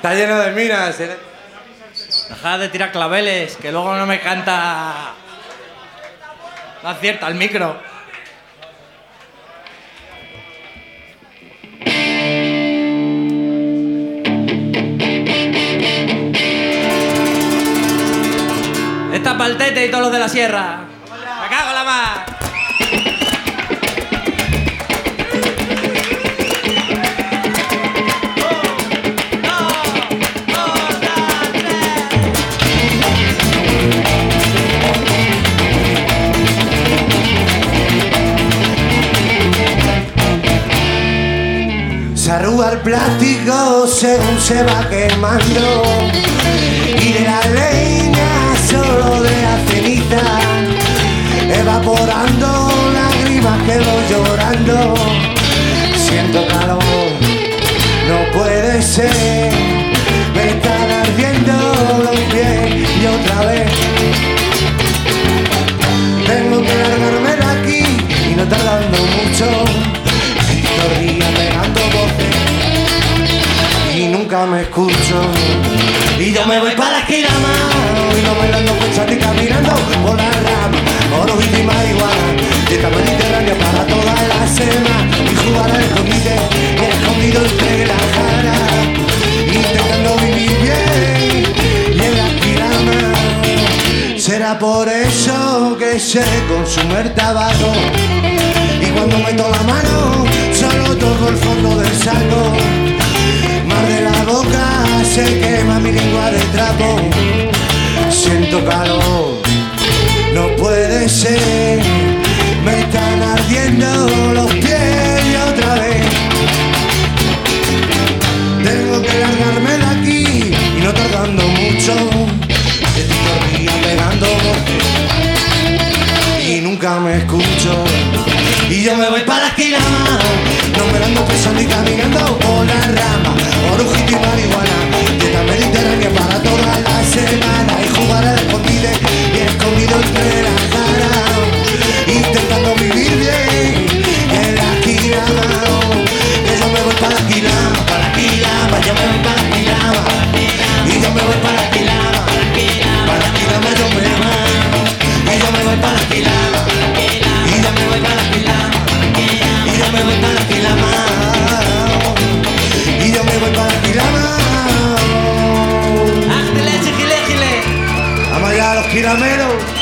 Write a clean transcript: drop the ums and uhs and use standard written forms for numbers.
Está lleno de minas. Dejad de tirar claveles, que luego no me canta. No acierta el micro. Esta pa'l Tete y todos los de la sierra. ¡Me cago en la mar! Se arruga el plástico según se va quemando y de la leña solo de la ceniza, evaporando lágrimas que voy llorando. Siento calor, no puede ser, me están ardiendo los pies y otra vez tengo que largarme de aquí y no tardando mucho. Día pegando voces y nunca me escucho. Y yo me voy para la esquina más, y no bailando cosas ni caminando por la rama, oro y marihuana, dieta mediterránea para toda la semana. Y jugar al escondite, y escondido entre la cara, intentando vivir bien y en la esquina más. Será por eso que se consume el tabaco, y cuando meto la mano solo toco el fondo del saco. Más de la boca se quema mi lengua de trapo. Siento calor, no puede ser, me están ardiendo los pies y otra vez tengo que largarme de aquí y no tardando mucho. Estoy todo el día pegando voces y nunca me escucho. Y yo me voy para la esquina, no me ando pensando y caminando por la rama, orujito y marihuana, dieta mediterránea para toda la semana. Y jugar al escondite y escondido entre la cara, intentando vivir bien en la esquina. Y yo me voy para la esquina, yo me voy para la esquina, y yo me voy para la esquina, para la esquina yo me voy, y yo me voy para la esquina, y yo me voy para la esquina, y yo me voy para la esquina, y yo me voy para la esquina. ¡Ángele, gile, gile! Vamos allá, los quilameros.